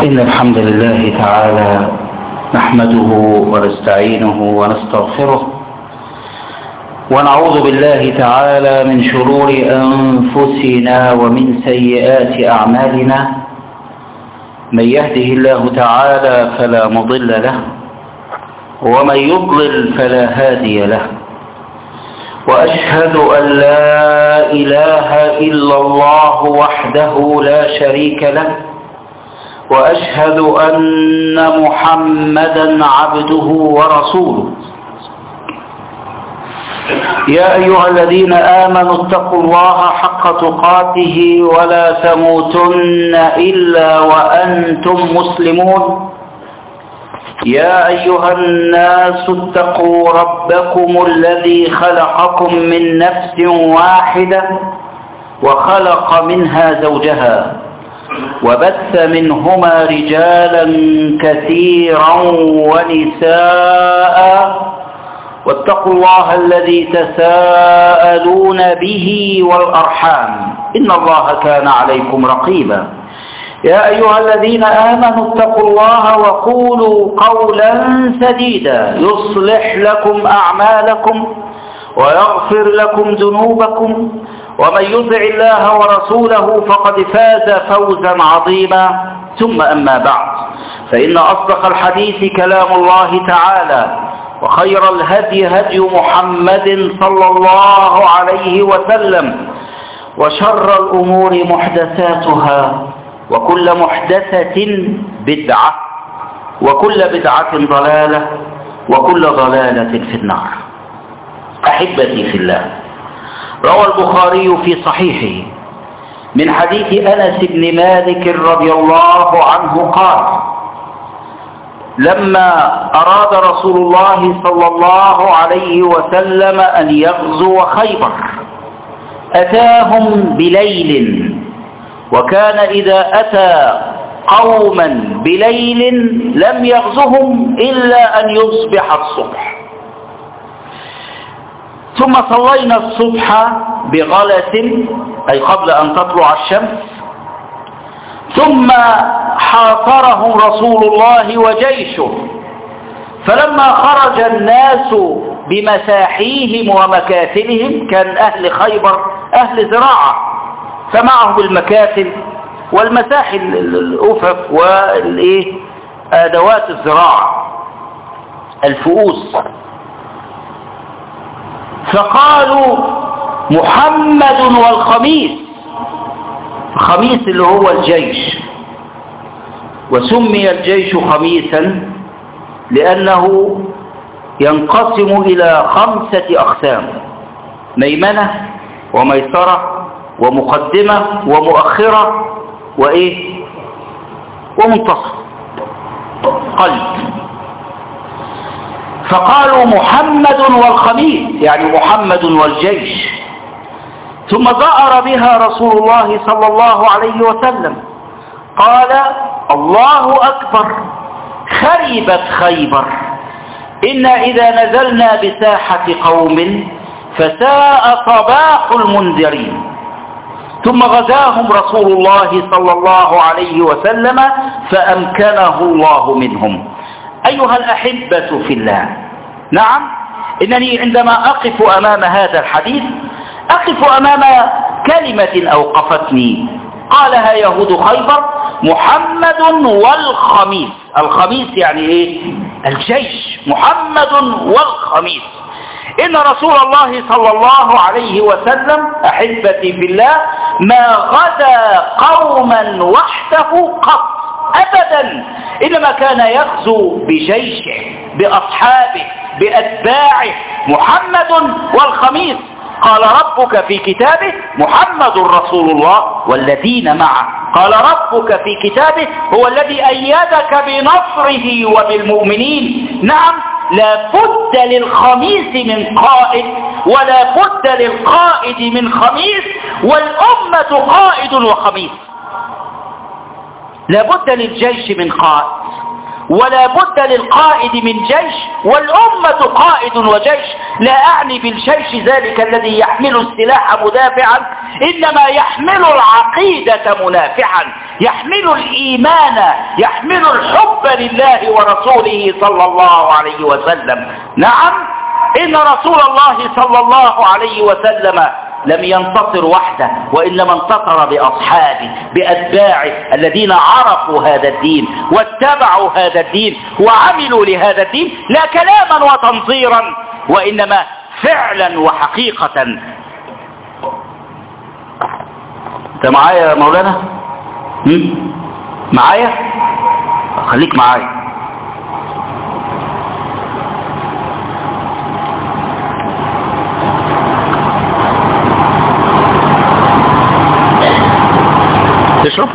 إن الحمد لله تعالى نحمده ونستعينه ونستغفره ونعوذ بالله تعالى من شرور أنفسنا ومن سيئات أعمالنا. من يهده الله تعالى فلا مضل له ومن يضلل فلا هادي له، وأشهد أن لا إله إلا الله وحده لا شريك له، وأشهد أن محمدا عبده ورسوله. يا أيها الذين آمنوا اتقوا الله حق تقاته ولا تموتن إلا وأنتم مسلمون. يا أيها الناس اتقوا ربكم الذي خلقكم من نفس واحدة وخلق منها زوجها وبث منهما رجالا كثيرا ونساء، واتقوا الله الذي تساءلون به والأرحام إن الله كان عليكم رقيبا. يا أيها الذين آمنوا اتقوا الله وقولوا قولا سديدا يصلح لكم أعمالكم ويغفر لكم ذنوبكم، ومن يطع الله ورسوله فقد فاز فوزا عظيما. ثم أما بعد، فإن أصدق الحديث كلام الله تعالى، وخير الهدي هدي محمد صلى الله عليه وسلم، وشر الأمور محدثاتها، وكل محدثة بدعة، وكل بدعة ضلالة، وكل ضلالة في النار. أحبتي في الله، روى البخاري في صحيحه من حديث أنس بن مالك رضي الله عنه قال: لما أراد رسول الله صلى الله عليه وسلم أن يغزو خيبر أتاهم بليل، وكان إذا أتى قوما بليل لم يغزهم إلا أن يصبح الصبح. ثم صلينا الصبح بغلس، أي قبل أن تطلع الشمس، ثم حاصرهم رسول الله وجيشه، فلما خرج الناس بمساحيهم ومكافلهم، كان أهل خيبر أهل زراعة، فمعهم المكافل والمساحل الأفف وأدوات الزراعة الفؤوس، فقالوا: محمد والخميس. الخميس اللي هو الجيش، وسمي الجيش خميسا لأنه ينقسم إلى 5 أقسام: ميمنة وميسرة ومقدمة ومؤخرة ومنتصف قلب. فقالوا محمد والخميس، يعني محمد والجيش. ثم زأر بها رسول الله صلى الله عليه وسلم، قال: الله أكبر، خربت خيبر، إنا إذا نزلنا بساحة قوم فساء صباح المنذرين. ثم غزاهم رسول الله صلى الله عليه وسلم فأمكنه الله منهم. أيها الأحبة في الله، نعم، إنني عندما أقف أمام هذا الحديث أقف أمام كلمة أوقفتني قالها يهود خيبر: محمد والخميس. الخميس يعني الجيش، محمد والخميس. إن رسول الله صلى الله عليه وسلم أحبتي في الله ما غزا قوما وحده قط أبدا، إنما كان يغزو بجيشه بأصحابه بأتباعه. محمد والخميس. قال ربك في كتابه: محمد رسول الله والذين معه. قال ربك في كتابه: هو الذي أيدك بنصره وبالمؤمنين. نعم، لا بد للخميس من قائد، ولا بد للقائد من خميس، والأمة قائد وخميس. لا بد للجيش من قائد، ولا بد للقائد من جيش، والأمة قائد وجيش. لا أعني بالجيش ذلك الذي يحمل السلاح مدافعا، إنما يحمل العقيدة منافعا، يحمل الإيمان، يحمل الحب لله ورسوله صلى الله عليه وسلم. نعم، إن رسول الله صلى الله عليه وسلم لم ينتصر وحده، وإنما انتصر بأصحابه بأتباعه الذين عرفوا هذا الدين واتبعوا هذا الدين وعملوا لهذا الدين، لا كلاما وتنظيرا، وإنما فعلا وحقيقة. انت معايا يا مولانا؟ معايا؟ خليك معايا. تشرب؟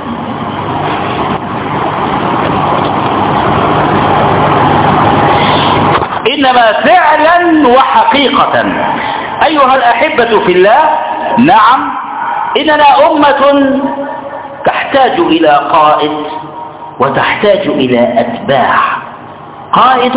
إنما فعلا وحقيقة أيها الأحبة في الله، نعم، إننا أمة تحتاج إلى قائد وتحتاج إلى أتباع. قائد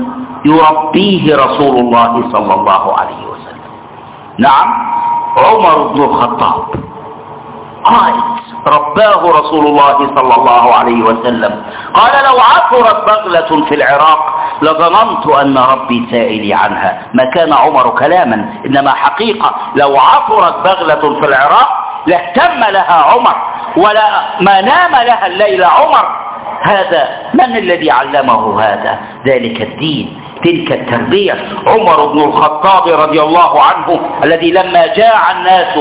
يربيه رسول الله صلى الله عليه وسلم. نعم، عمر بن الخطاب قائد رباه رسول الله صلى الله عليه وسلم. قال: لو عثرت بغلة في العراق لظننت أن ربي سائلي عنها. ما كان عمر كلاما، إنما حقيقة. لو عثرت بغلة في العراق لاهتم لها عمر، ولا ما نام لها الليل عمر. هذا من الذي علمه هذا؟ ذلك الدين، تلك التربية. عمر بن الخطاب رضي الله عنه الذي لما جاع الناس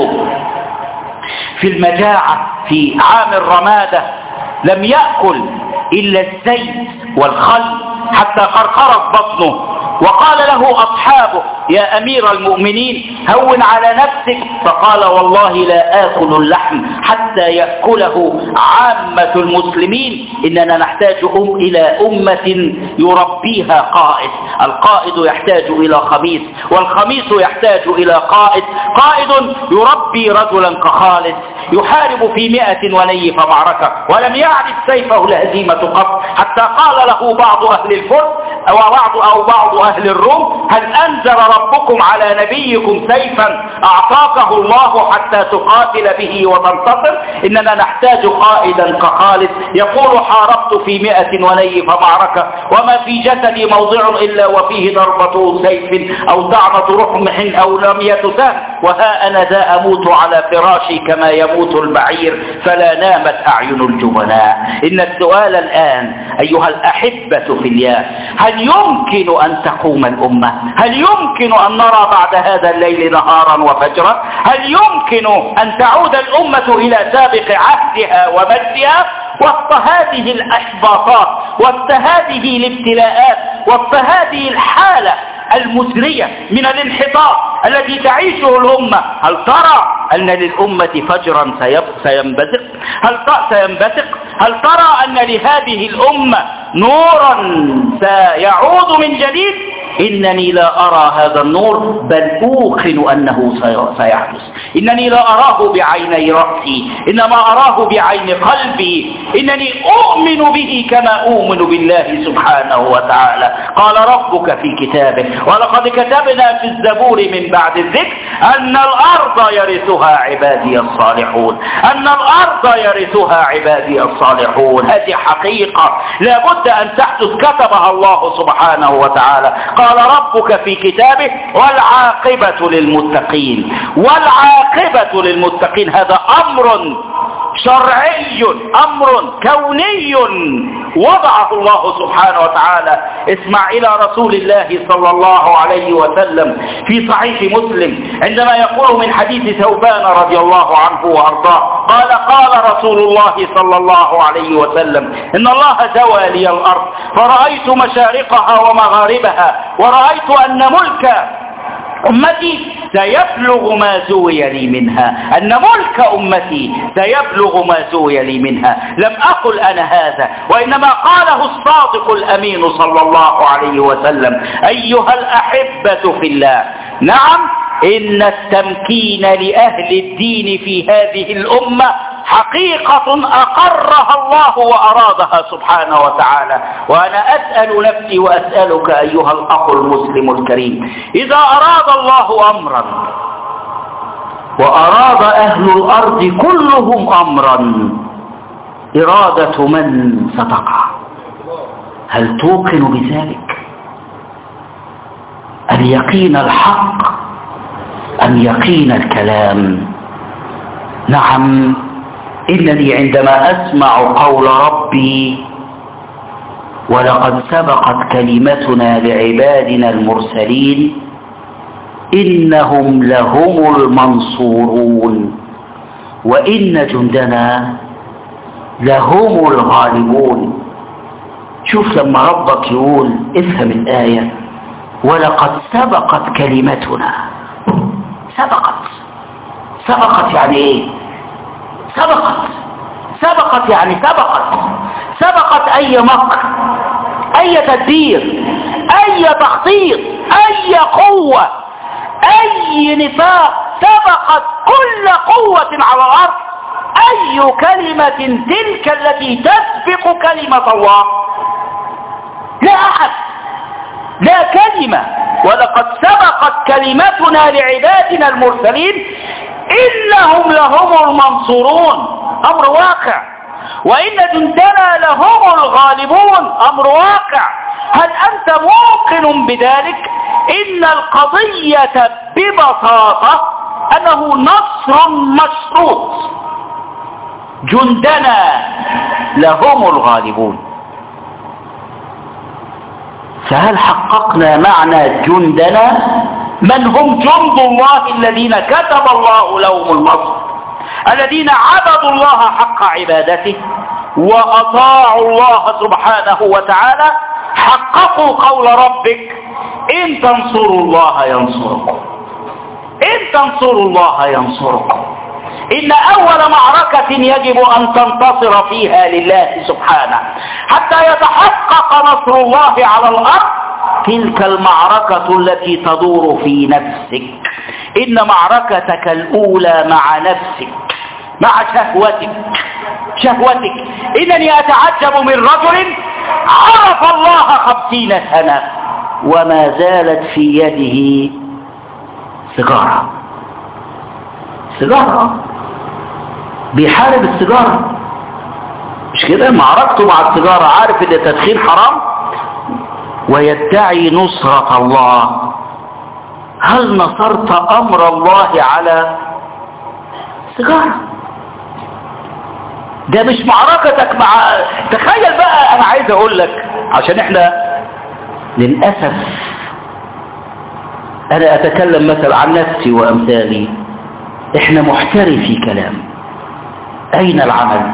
في المجاعة في عام الرمادة لم يأكل إلا الزيت والخل حتى قرقرت بطنه، وقال له أصحابه: يا أمير المؤمنين هون على نفسك. فقال: والله لا آكل اللحم حتى يأكله عامة المسلمين. إننا نحتاج إلى أمة يربيها قائد. القائد يحتاج إلى خميس، والخميس يحتاج إلى قائد. قائد يربي رجلا كخالد يحارب في 100 ونيف معركة ولم يعرف سيفه الهزيمة قط، حتى قال له بعض أهل الفرس أو بعض أهل الروم: هل أنزل ربكم على نبيكم سيفا أعطاكه الله حتى تقاتل به وتنتصر؟ إننا نحتاج قائدا كخالد يقول: حاربت في 100 ونيف معركة وما في جسدي موضع إلا وفيه ضربة سيف أو دعمة رمح أو رمية سهم، وها أنا ذا أموت على فراشي كما يموت البعير، فلا نامت أعين الجبناء. إن السؤال الآن أيها الأحبة في الله: هل يمكن أن تقوم الأمة؟ هل يمكن أن نرى بعد هذا الليل نهارا وفجرا؟ هل يمكن أن تعود الأمة إلى سابق عهدها ومجدها؟ وسط هذه الإحباطات، وسط هذه الابتلاءات، وسط هذه الحالة المزرية من الانحطاط الذي تعيشه الأمة، هل ترى أن للأمة فجرا سينبثق؟ هل ترى أن لهذه الأمة نورا سيعود من جديد؟ إنني لا أرى هذا النور، بل أوقن أنه سيحدث. إنني لا أراه بعيني رأسي، إنما أراه بعين قلبي. إنني أؤمن به كما أؤمن بالله سبحانه وتعالى. قال ربك في كتابه: ولقد كتبنا في الزبور من بعد الذكر أن الأرض يرثها عبادي الصالحون. أن الأرض يرثها عبادي الصالحون. هذه حقيقة لا بد أن تحدث، كتبها الله سبحانه وتعالى. قال ربك في كتابه: والعاقبة للمتقين. والعاقبة للمتقين، هذا أمر شرعي، أمر كوني وضعه الله سبحانه وتعالى. اسمع إلى رسول الله صلى الله عليه وسلم في صحيح مسلم عندما يقول من حديث ثوبان رضي الله عنه وأرضاه قال رسول الله صلى الله عليه وسلم: إن الله زوى لي الأرض فرأيت مشارقها ومغاربها، ورأيت أن ملك أمتي سيبلغ ما زوي لي منها، أن ملك أمتي سيبلغ ما زوي لي منها. لم أقل أنا هذا، وإنما قاله الصادق الأمين صلى الله عليه وسلم. أيها الأحبة في الله، نعم، إن التمكين لأهل الدين في هذه الأمة حقيقة أقرها الله وأرادها سبحانه وتعالى. وأنا أسأل نفسي وأسألك أيها الأخ المسلم الكريم، إذا أراد الله أمرا وأراد أهل الأرض كلهم أمرا، إرادة من ستقع؟ هل توقن بذلك؟ اليقين الحق أم يقين الكلام؟ نعم، إنني عندما أسمع قول ربي ولقد سبقت كلمتنا لعبادنا المرسلين إنهم لهم المنصورون وإن جندنا لهم الغالبون. شوف لما ربك يقول، افهم الآية، ولقد سبقت كلمتنا. سبقت يعني ايه؟ سبقت يعني سبقت أي مكر، أي تدبير، أي تخطيط، أي قوة، أي نفاق، سبقت كل قوة على الأرض. أي كلمة تلك التي تسبق كلمة الله؟ لا أحد، لا كلمة. ولقد سبقت كلمتنا لعبادنا المرسلين إنهم لهم المنصورون، أمر واقع. وإن جندنا لهم الغالبون، أمر واقع. هل أنت موقن بذلك؟ إن القضية ببساطة أنه نصر مشروط، جندنا لهم الغالبون. فهل حققنا معنى جندنا؟ من هم جند الله الذين كتب الله لهم النصر، الذين عبدوا الله حق عبادته وأطاعوا الله سبحانه وتعالى، حققوا قول ربك إن تنصروا الله ينصركم، إن تنصروا الله ينصركم. إن أول معركة يجب أن تنتصر فيها لله سبحانه حتى يتحقق نصر الله على الأرض تلك المعركة التي تدور في نفسك. إن معركتك الأولى مع نفسك، مع شهوتك. إنني أتعجب من رجل عرف الله 50 سنة وما زالت في يده سيجارة بيحارب السيجارة، مش كده؟ معركته مع السيجارة، عارف ان التدخين حرام ويدعي نصرة الله. هل نصرت امر الله على سيجارة؟ ده مش معركتك مع، تخيل بقى. انا عايز اقول لك، عشان احنا للأسف، انا اتكلم مثلا عن نفسي وامثالي، احنا محترفي كلام. أين العمل؟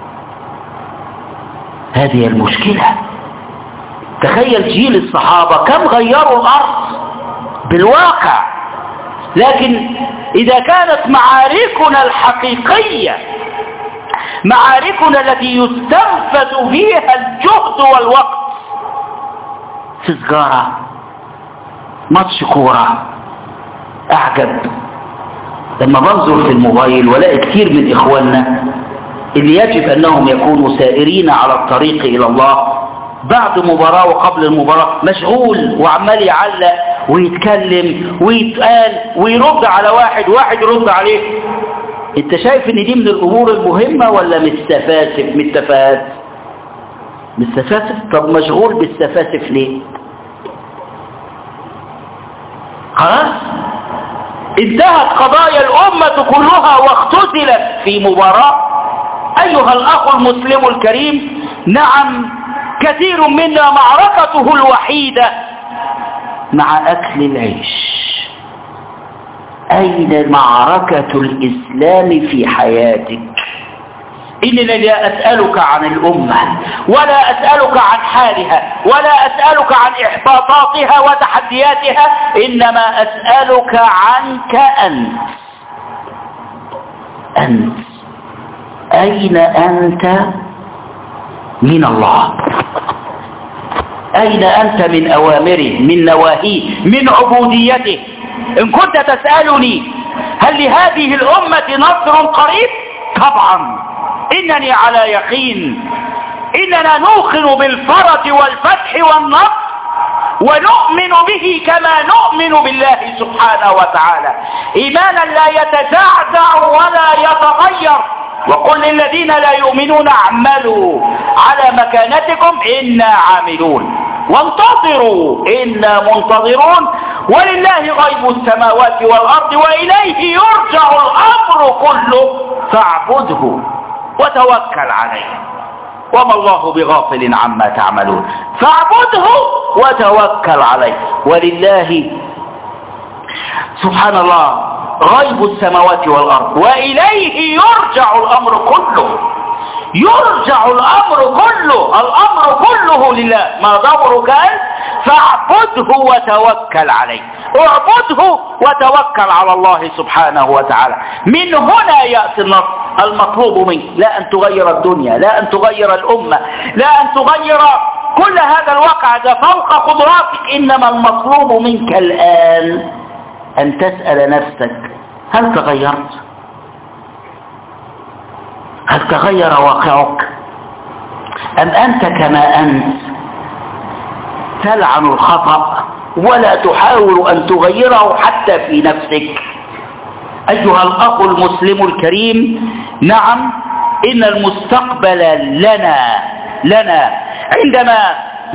هذه المشكلة. تخيل جيل الصحابة كم غيروا الأرض بالواقع. لكن إذا كانت معاركنا الحقيقية، معاركنا التي يستنفذ فيها الجهد والوقت في سجارة، ماتش كورة، أعجب لما بنظر في الموبايل ولاقي كثير من إخواننا اللي يجب أنهم يكونوا سائرين على الطريق إلى الله بعد مباراة وقبل المباراة مشغول وعمال يعلق ويتكلم ويتقال ويرد على واحد يرد عليه. انت شايف ان دي من الأمور المهمة ولا من التفاسف؟ من التفاسف. طب مشغول بالسفاسف ليه؟ خلاص انتهت قضايا الأمة كلها واختزلت في مباراة. أيها الأخ المسلم الكريم، نعم كثير منا معركته الوحيدة مع أكل العيش. أين معركة الإسلام في حياتك؟ إنني لا أسألك عن الأمة ولا أسألك عن حالها ولا أسألك عن إحباطاتها وتحدياتها، إنما أسألك عنك أنت. أين أنت من الله؟ أين أنت من أوامره، من نواهيه، من عبوديته؟ إن كنت تسألني هل لهذه الأمة نصر قريب؟ طبعا إنني على يقين. إننا نوقن بالفرج والفتح والنصر، ونؤمن به كما نؤمن بالله سبحانه وتعالى إيمانا لا يتزعزع ولا يتغير. وقل للذين لا يؤمنون اعملوا على مكانتكم إنا عاملون وانتظروا إنا منتظرون ولله غيب السماوات والأرض وإليه يرجع الأمر كله فاعبده وتوكل عليه وما الله بغافل عما تعملون. فاعبده وتوكل عليه ولله سبحان الله غيب السماوات والأرض وإليه يرجع الأمر كله. يرجع الأمر كله، الأمر كله لله. ما دورك أنت؟ فاعبده وتوكل عليه. اعبده وتوكل على الله سبحانه وتعالى. من هنا يأتي النصر. المطلوب منك لا أن تغير الدنيا، لا أن تغير الأمة، لا أن تغير كل هذا الواقع ده فوق قدراتك. إنما المطلوب منك الآن أن تسأل نفسك هل تغيرت؟ هل تغير واقعك؟ أم أنت كما أنت تلعن الخطأ ولا تحاول أن تغيره حتى في نفسك؟ أيها الأخ المسلم الكريم، نعم إن المستقبل لنا عندما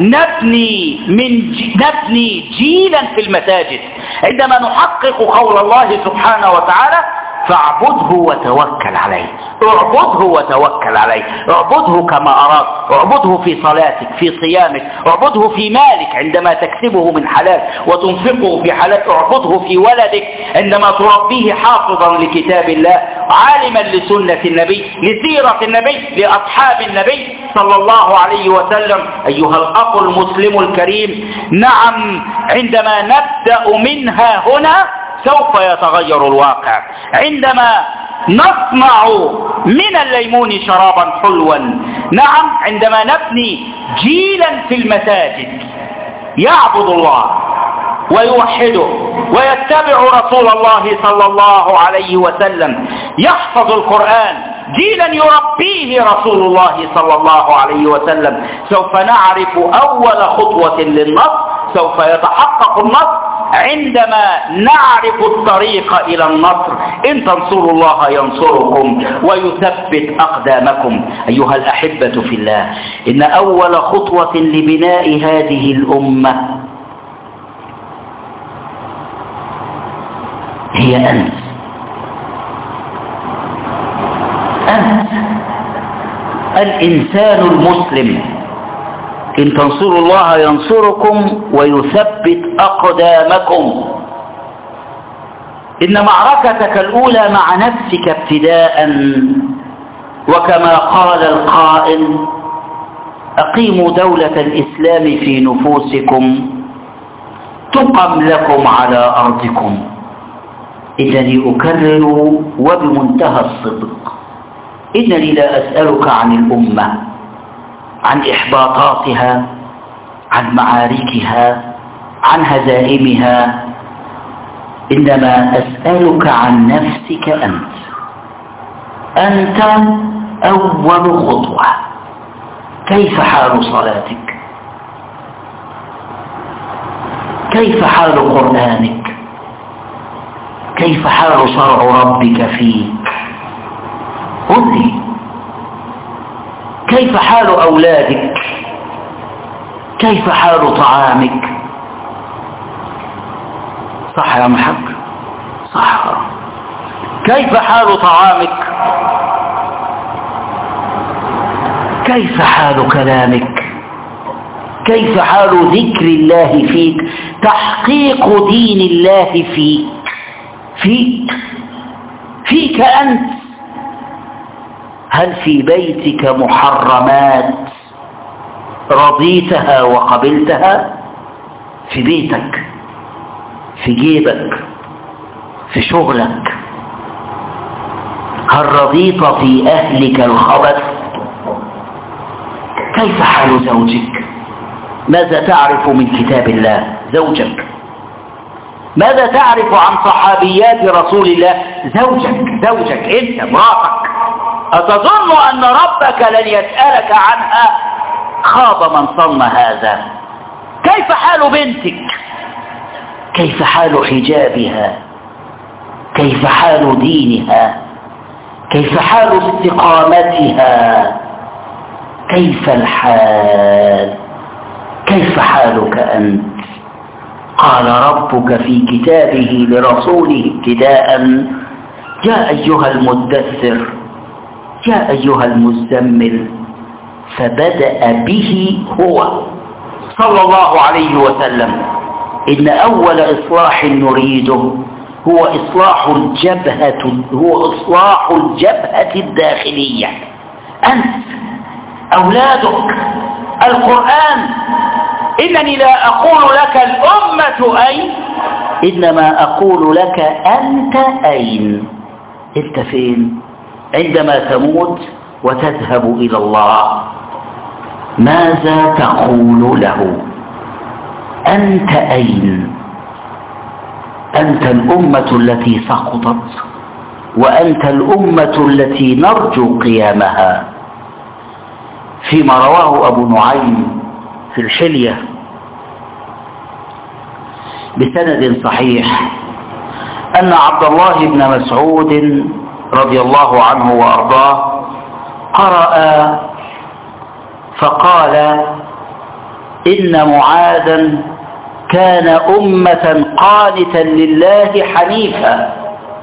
نبني جيلا في المساجد، عندما نحقق قول الله سبحانه وتعالى فاعبده وتوكل عليه. اعبده وتوكل عليه. اعبده كما أراد. اعبده في صلاتك، في صيامك، اعبده في مالك عندما تكسبه من حلال وتنفقه في حلال. اعبده في ولدك عندما تربيه حافظا لكتاب الله، عالما لسنة النبي، لسيرة النبي، لأصحاب النبي صلى الله عليه وسلم. أيها الأخ المسلم الكريم، نعم عندما نبدأ منها هنا سوف يتغير الواقع. عندما نصنع من الليمون شرابا حلوا، نعم عندما نبني جيلا في المساجد يعبد الله ويوحده ويتبع رسول الله صلى الله عليه وسلم، يحفظ القرآن، جيلا يربيه رسول الله صلى الله عليه وسلم، سوف نعرف أول خطوة للنصر. سوف يتحقق النصر عندما نعرف الطريق إلى النصر. إن تنصروا الله ينصركم ويثبت أقدامكم. أيها الأحبة في الله، إن أول خطوة لبناء هذه الأمة هي أنت. الإنسان المسلم. إن تنصروا الله ينصركم ويثبت أقدامكم. إن معركتك الأولى مع نفسك ابتداء، وكما قال القائل أقيموا دولة الإسلام في نفوسكم تقم لكم على أرضكم. إنني أكرر وبمنتهى الصدق، إنني لا أسألك عن الأمة، عن إحباطاتها، عن معاركها، عن هزائمها، إنما أسألك عن نفسك أنت. أنت أول خطوة. كيف حال صلاتك؟ كيف حال قرآنك؟ كيف حال شرع ربك فيك؟ قل لي كيف حال أولادك؟ كيف حال طعامك؟ صح يا محق؟ صح. كيف حال طعامك؟ كيف حال كلامك؟ كيف حال ذكر الله فيك؟ تحقيق دين الله فيك أنت. هل في بيتك محرمات رضيتها وقبلتها؟ في بيتك، في جيبك، في شغلك. هل رضيت في أهلك الخبث؟ كيف حال زوجك؟ ماذا تعرف من كتاب الله؟ زوجك. ماذا تعرف عن صحابيات رسول الله؟ زوجك، أنت، مراتك. أتظن أن ربك لن يسألك عنها؟ خاب من صن هذا. كيف حال بنتك؟ كيف حال حجابها؟ كيف حال دينها؟ كيف حال استقامتها؟ كيف الحال؟ كيف حالك أنت؟ قال ربك في كتابه لرسوله ابتداء: يا أيها المدثر، يا أيها المزمل. فبدأ به هو صلى الله عليه وسلم. إن أول إصلاح نريده هو إصلاح الجبهة الداخلية. أنت، أولادك، القرآن. إنني لا أقول لك الأمة أين، إنما أقول لك أنت أين. أنت فين عندما تموت وتذهب إلى الله؟ ماذا تقول له؟ أنت أين؟ أنت الأمة التي سقطت، وأنت الأمة التي نرجو قيامها. فيما رواه أبو نعيم في الحلية بسند صحيح أن عبد الله بن مسعود رضي الله عنه وأرضاه قرأ فقال: إن معاذا كان أمة قانتا لله حنيفا.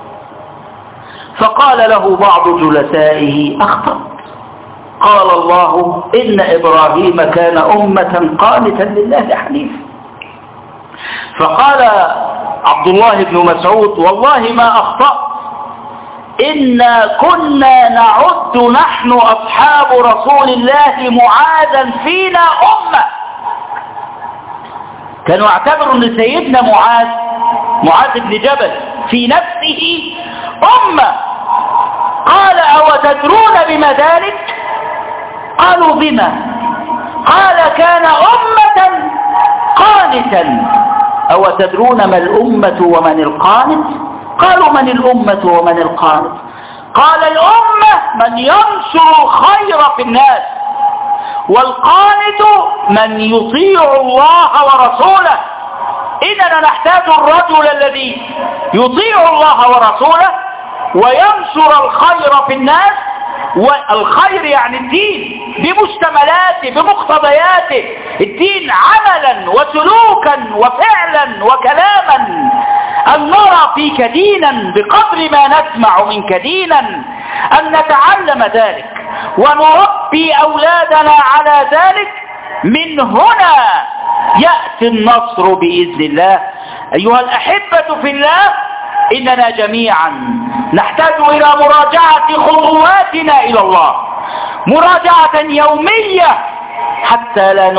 فقال له بعض جلسائه: أخطأت. قال الله: إن إبراهيم كان أمة قانتا لله حنيفا. فقال عبد الله بن مسعود: والله ما أخطأت، إنا كنا نعد نحن أصحاب رسول الله معاذا فينا أمة. كانوا يعتبروا أن سيدنا معاذ بن جبل في نفسه أمة. قال: أو تدرون بما ذلك؟ قالوا: بما؟ قال: كان أمة قانتا. أو تدرون ما الأمة ومن القانت؟ قالوا: من الأمة ومن القانت؟ قال: الأمة من ينشر الخير في الناس، والقانت من يطيع الله ورسوله. إننا نحتاج الرجل الذي يطيع الله ورسوله وينشر الخير في الناس، والخير يعني الدين بمشتملاته بمقتضياته، الدين عملا وسلوكا وفعلا وكلاما. أن نرى فيك دينا بقدر ما نسمع منك دينا، أن نتعلم ذلك ونربي أولادنا على ذلك. من هنا يأتي النصر بإذن الله. أيها الأحبة في الله، إننا جميعا نحتاج إلى مراجعة خطواتنا إلى الله، مراجعة يومية، حتى لا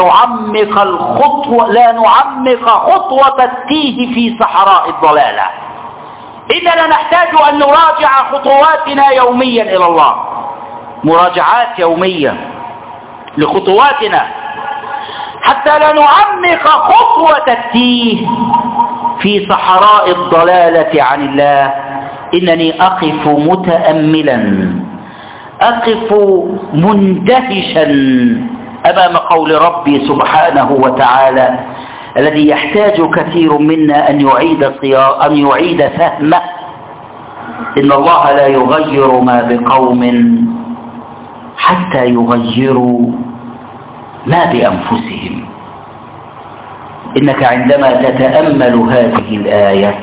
نعمق خطوة التيه في صحراء الضلالة. إننا نحتاج أن نراجع خطواتنا يوميا إلى الله، مراجعات يومية لخطواتنا، حتى لا نعمق خطوة التيه في صحراء الضلالة عن الله. إنني أقف متأملا، أقف مندهشا أمام قول ربي سبحانه وتعالى الذي يحتاج كثير منا أن يعيد فهمه. إن الله لا يغير ما بقوم حتى يغيروا ما بأنفسهم. إنك عندما تتأمل هذه الآية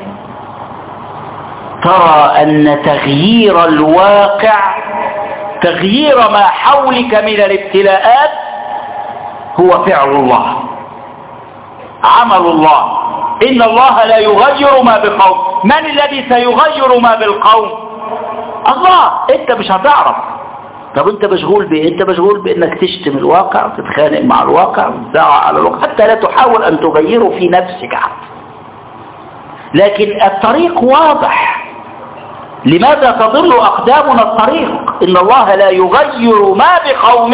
ترى أن تغيير الواقع، تغيير ما حولك من الابتلاءات، هو فعل الله، عمل الله. إن الله لا يغير ما بقوم. من الذي سيغير ما بالقوم؟ الله. أنت مش هتعرف. طب أنت مشغول بإيه؟ أنت مشغول بأنك تشتم الواقع، تتخانق مع الواقع، تزعق على الواقع، حتى لا تحاول أن تغيره في نفسك حتى. لكن الطريق واضح. لماذا تضل أقدامنا الطريق؟ إن الله لا يغير ما بقوم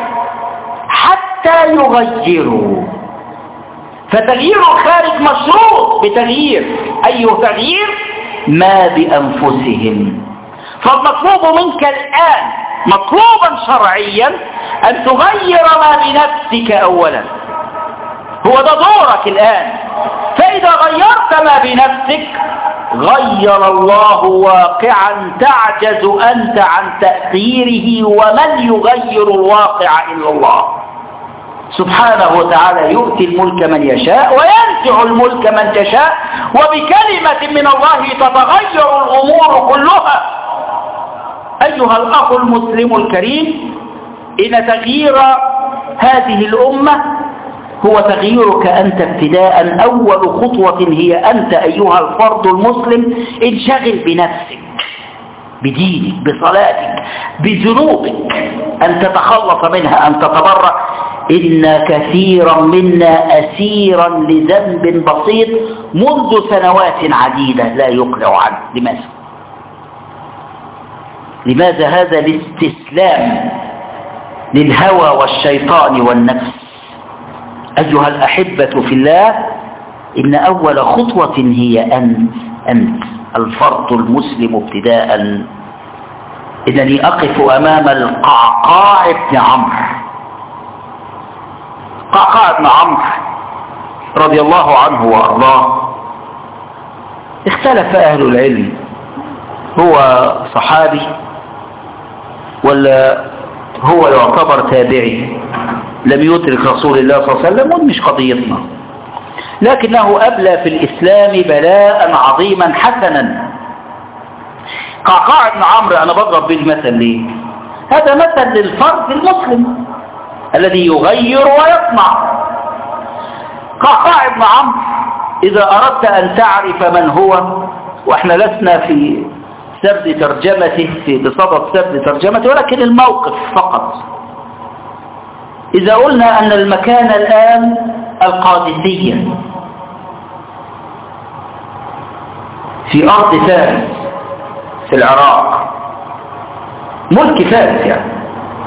حتى يغيروا. فتغيير الخارج مشروط بتغيير أي تغيير ما بأنفسهم. فالمطلوب منك الآن مطلوبا شرعيا أن تغير ما بنفسك أولا، هو ده دورك الآن. فإذا غيرت ما بنفسك غير الله واقعا تعجز أنت عن تأثيره، ومن يغير الواقع إلا الله سبحانه وتعالى. يؤتي الملك من يشاء وينزع الملك من تشاء، وبكلمة من الله تتغير الأمور كلها. أيها الأخ المسلم الكريم، إن تغيير هذه الأمة هو تغييرك أنت ابتداء. أول خطوة هي أنت أيها الفرد المسلم، انشغل بنفسك، بدينك، بصلاتك، بذنوبك، أن تتخلص منها، أن تتبرأ. إن كثيرا منا أسيرا لذنب بسيط منذ سنوات عديدة لا يقلع عنه. لماذا هذا الاستسلام للهوى والشيطان والنفس؟ أيها الأحبة في الله، إن أول خطوة هي أنت الفرد المسلم ابتداء. إنني أقف أمام القعقاع بن عمرو. قعقاع بن عمرو رضي الله عنه وأرضاه، اختلف أهل العلم، هو صحابي ولا هو يعتبر تابعي لم يدرك رسول الله صلى الله عليه وسلم، ومش قضيتنا، لكنه أبلى في الإسلام بلاء عظيما حسنا. قعقاع بن عمرو أنا بضرب بالمثل ليه؟ هذا مثل للفرد المسلم الذي يغير ويصنع. قعقاع بن عمرو إذا أردت أن تعرف من هو، وإحنا لسنا في سرد ترجمته بصدد سرد ترجمته ولكن الموقف فقط. إذا قلنا أن المكان الآن القادسية في أرض فارس في العراق، ملك فارس يعني،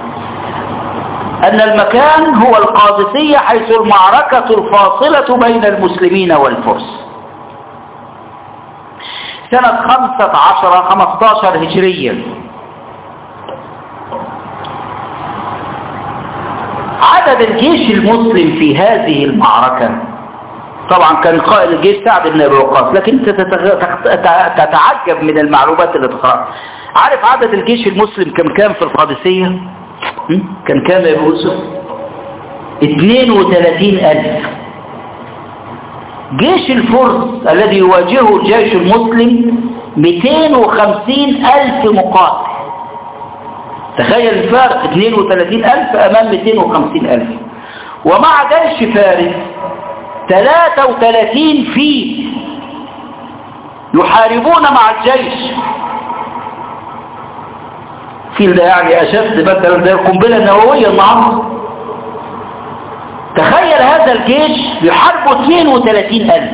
أن المكان هو القادسية حيث المعركة الفاصلة بين المسلمين والفرس سنة 15 هجريا. عدد الجيش المسلم في هذه المعركة، طبعا كان قائد الجيش سعد بن أبي وقاص، لكن انت تتعجب من المعلومات اللي تقرأها. عارف عدد الجيش المسلم كم في القادسية؟ كان كام يا ابو يوسف؟ 32,000. جيش الفرس الذي يواجهه الجيش المسلم 250,000 مقاتل. تخيل الفارق، 32,000 أمام 250,000. ومع جيش فارس 33 فيل يحاربون مع الجيش. فيل ده يعني أشد مثلا زي القنبلة النووية النهارده. تخيل هذا الجيش يحاربوا 32,000.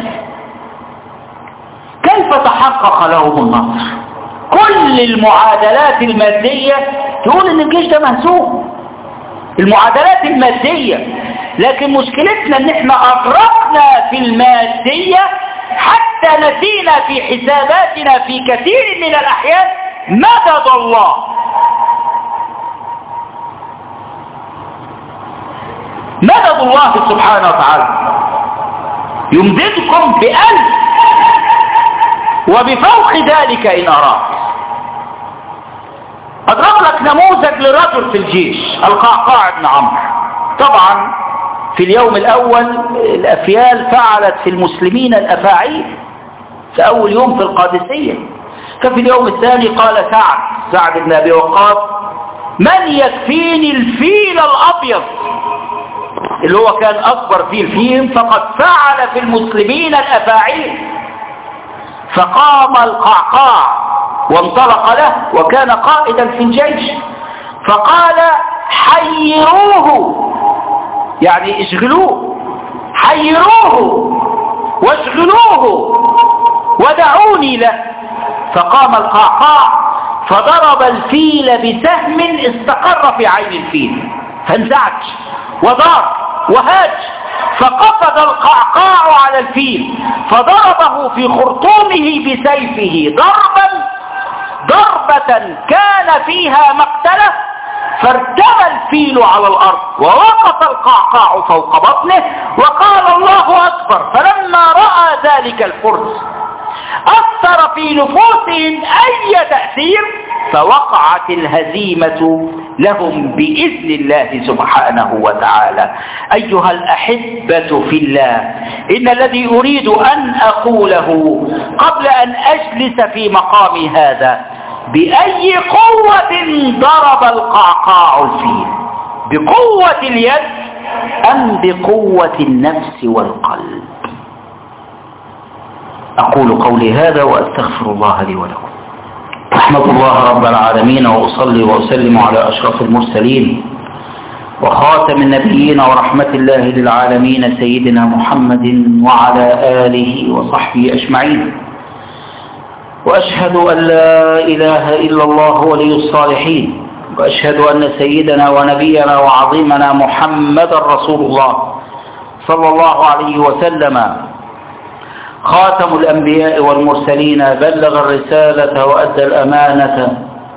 كيف تحقق لهم النصر؟ كل المعادلات المادية تقول ان الجيش ده مهزوم، المعادلات المادية، لكن مشكلتنا ان احنا اغرقنا في المادية حتى نسينا في حساباتنا في كثير من الأحيان مدد الله. مدد الله سبحانه وتعالى يمددكم ب1000 وبفوق ذلك إن أراد. أضرب لك نموذج لرجل في الجيش، القعقاع بن عمرو. طبعا في اليوم الأول الأفيال فعلت في المسلمين الأفاعيل في أول يوم في القادسية. ففي اليوم الثاني قال سعد بن أبي وقاص: من يكفيني الفيل الأبيض اللي هو كان أكبر فيل فيهم، فقد فعل في المسلمين الأفاعيل. فقام القعقاع وانطلق له، وكان قائدا في الجيش، فقال: حيروه، يعني اشغلوه، حيروه واشغلوه ودعوني له. فقام القعقاع فضرب الفيل بسهم استقر في عين الفيل، فانزعج وضار وهاج، فقفز القعقاع على الفيل فضربه في خرطومه بسيفه ضربة كان فيها مقتله فارتمى الفيل على الأرض ووقف القعقاع فوق بطنه وقال الله أكبر. فلما رأى ذلك الفرس أثر في نفوسهم أي تأثير، فوقعت الهزيمة لهم بإذن الله سبحانه وتعالى. أيها الأحبة في الله، إن الذي أريد أن أقوله قبل أن أجلس في مقامي هذا، بأي قوة ضرب القعقاع الفيل؟ بقوة اليد أم بقوة النفس والقلب؟ أقول قولي هذا وأستغفر الله لي ولكم. أحمد الله رب العالمين وأصلي وأسلم على أشرف المرسلين وخاتم النبيين ورحمة الله للعالمين سيدنا محمد وعلى آله وصحبه أجمعين. وأشهد أن لا إله إلا الله ولي الصالحين، وأشهد أن سيدنا ونبينا وعظيمنا محمد رسول الله صلى الله عليه وسلم خاتم الأنبياء والمرسلين، بلغ الرسالة وأدى الأمانة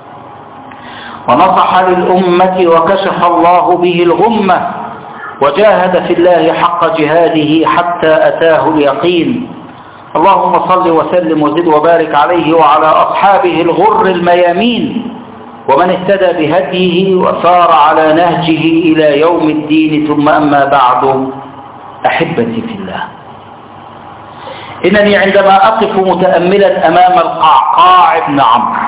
ونصح للأمة وكشف الله به الغمة، وجاهد في الله حق جهاده حتى أتاه اليقين. اللهم صل وسلم وزد وبارك عليه وعلى أصحابه الغر الميامين ومن اهتدى بهديه وسار على نهجه إلى يوم الدين. ثم أما بعد، أحبتي في الله، إنني عندما أقف متأملا أمام القعقاع بن عمرو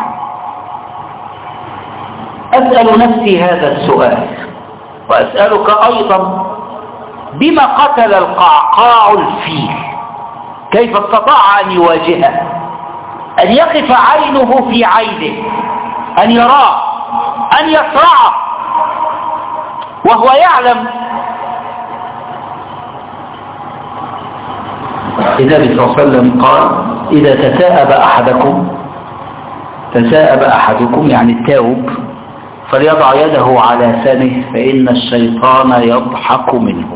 أسأل نفسي هذا السؤال، وأسألك أيضا: بما قتل القعقاع الفيل؟ كيف استطاع أن يواجهه، أن يقف عينه في عينه، أن يراه، أن يصرعه وهو يعلم؟ النبي صلى الله عليه وسلم قال: إذا تثاءب أحدكم يعني التاوب، فليضع يده على فمه فإن الشيطان يضحك منه.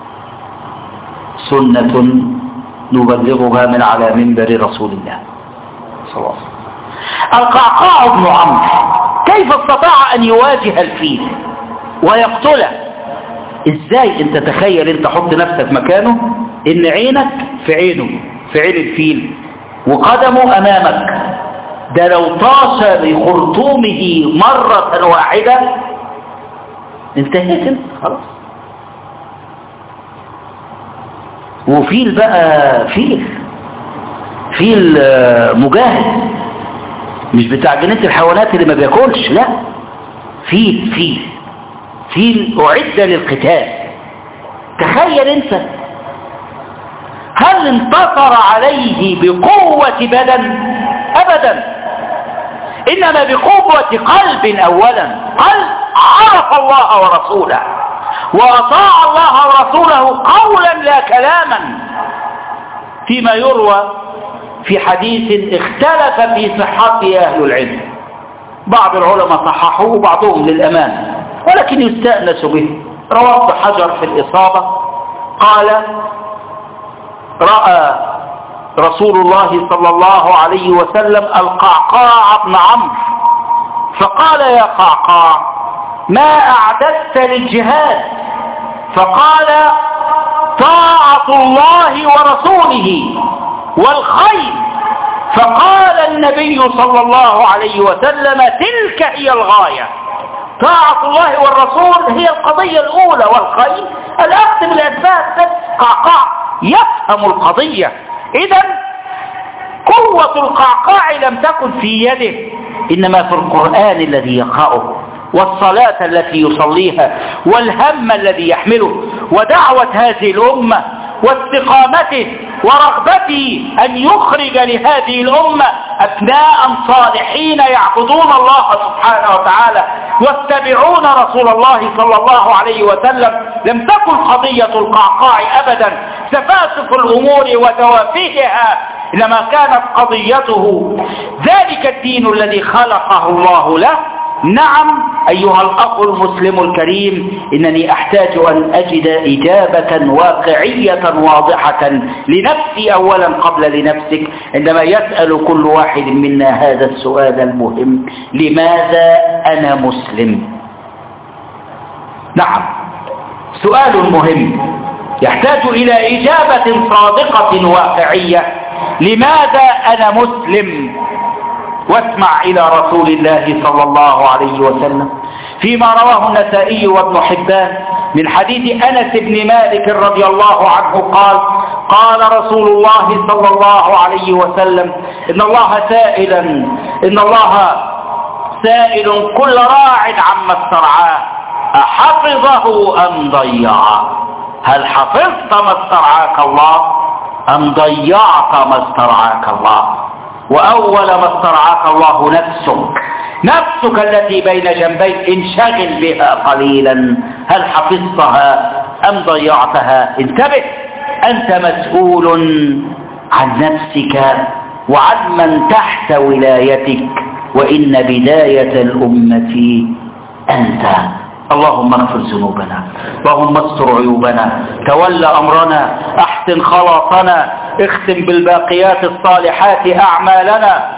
سنة نبلغها من على منبر رسول الله صلى الله عليه وسلم. القعقاع بن عمرو كيف استطاع أن يواجه الفيل ويقتله؟ إزاي؟ أنت تخيل، أنت حط نفسك مكانه، إن عينك في عينه، في عين الفيل، وقدمه أمامك، ده لو طاش بخرطومه مرة واحدة انتهيت خلاص. وفيل بقى فيل مجاهد، مش بتاع جنينة الحيوانات اللي ما بياكلش، لا، فيل أعد للقتال. تخيل انت، هل انتصر عليه بقوة بدن؟ أبدا، إنما بقوة قلب. أولا قلب عرف الله ورسوله وأطاع الله ورسوله قولا لا كلاما، فيما يروى في حديث اختلف في صحته أهل العلم، بعض العلماء صححوه وبعضهم للأمان، ولكن يستأنس به. رواه ابن حجر في الإصابة قال: رأى رسول الله صلى الله عليه وسلم القعقاع بن عمرو فقال: يا قعقاع، ما أعددت للجهاد؟ فقال: طاعة الله ورسوله والخير. فقال النبي صلى الله عليه وسلم: تلك هي الغاية، طاعة الله والرسول هي القضية الأولى، والخير الأخذ بالأسباب. قعقاع يفهم القضية. إذن قوة القعقاع لم تكن في يده، إنما في القرآن الذي يقرأه، والصلاة التي يصليها، والهم الذي يحمله، ودعوة هذه الأمة، واستقامته، ورغبته أن يخرج لهذه الأمة أبناء صالحين يعبدون الله سبحانه وتعالى واتبعون رسول الله صلى الله عليه وسلم. لم تكن قضية القعقاع أبدا سفاسف الأمور وتوافيهها، إنما كانت قضيته ذلك الدين الذي خلقه الله له. نعم أيها الأخ المسلم الكريم، إنني أحتاج أن أجد إجابة واقعية واضحة لنفسي أولا قبل لنفسك، عندما يسأل كل واحد منا هذا السؤال المهم: لماذا أنا مسلم؟ نعم، سؤال مهم يحتاج إلى إجابة صادقة واقعية. لماذا أنا مسلم؟ واسمع إلى رسول الله صلى الله عليه وسلم فيما رواه النسائي وابن حبان من حديث أنس بن مالك رضي الله عنه قال: قال رسول الله صلى الله عليه وسلم: إن الله سائل كل راع عما استرعاه أحفظه أم ضيعه. هل حفظت ما استرعاك الله أم ضيعت ما استرعاك الله؟ وأول ما استرعاك الله نفسك التي بين جنبيك، انشغل بها قليلا. هل حفظتها أم ضيعتها؟ انتبه، أنت مسؤول عن نفسك وعن من تحت ولايتك، وإن بداية الأمة أنت. اللهم اغفر ذنوبنا، اللهم استر عيوبنا، تول أمرنا، أحسن خلاصنا، اختم بالباقيات الصالحات أعمالنا،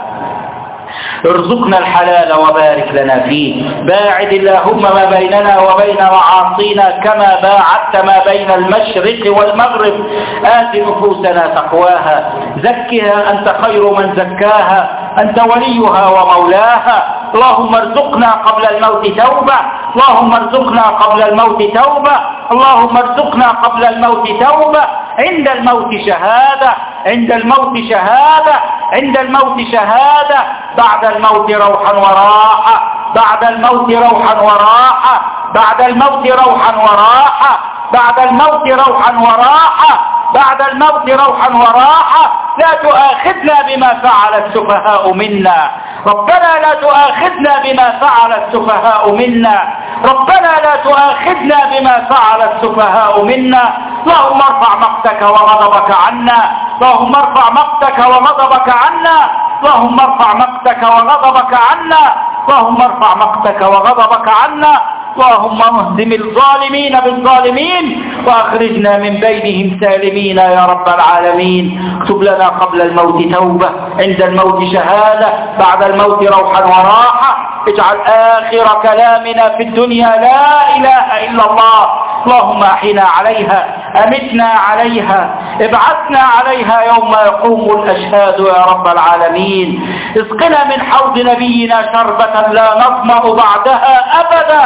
ارزقنا الحلال وبارك لنا فيه، باعد اللهم ما بيننا وبين معاصينا كما باعدت ما بين المشرق والمغرب. آت نفوسنا تقواها، زكها أنت خير من زكاها، أنت وليها ومولاها. اللهم ارزقنا قبل الموت توبة، اللهم ارزقنا قبل الموت توبة، اللهم ارزقنا قبل الموت توبة، عند الموت شهادة، عند الموت شهادة، عند الموت شهادة، بعد الموت روحا وراحة، بعد الموت روحا وراحة، بعد الموت روحا وراحة، بعد الموت روحا وراحة، بعد الموت روحا وراحة. لا تؤاخذنا بما فعل السفهاء منا، ربنا لا تؤاخذنا بما فعل السفهاء منا، ربنا لا تؤاخذنا بما فعل السفهاء منا. اللهم ارفع مقتك وغضبك عنا، اللهم ارفع مقتك وغضبك عنا، اللهم ارفع مقتك وغضبك عنا، اللهم ارفع مقتك وغضبك عنا. اللهم اهزم الظالمين بالظالمين واخرجنا من بينهم سالمين يا رب العالمين. اكتب لنا قبل الموت توبة، عند الموت شهادة، بعد الموت روحا وراحة. اجعل آخر كلامنا في الدنيا لا إله إلا الله. اللهم احينا عليها، امتنا عليها، ابعثنا عليها يوم يقوم الاشهاد يا رب العالمين. اسقنا من حوض نبينا شربة لا نظمأ بعدها ابدا.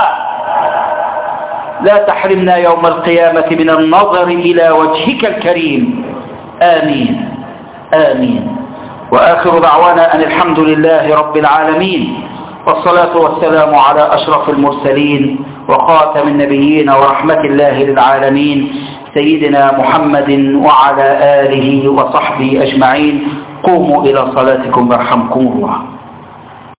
لا تحرمنا يوم القيامة من النظر الى وجهك الكريم. آمين آمين. وآخر دعوانا أن الحمد لله رب العالمين، والصلاة والسلام على أشرف المرسلين وخاتم النبيين ورحمة الله للعالمين سيدنا محمد وعلى آله وصحبه أجمعين. قوموا إلى صلاتكم يرحمكم الله.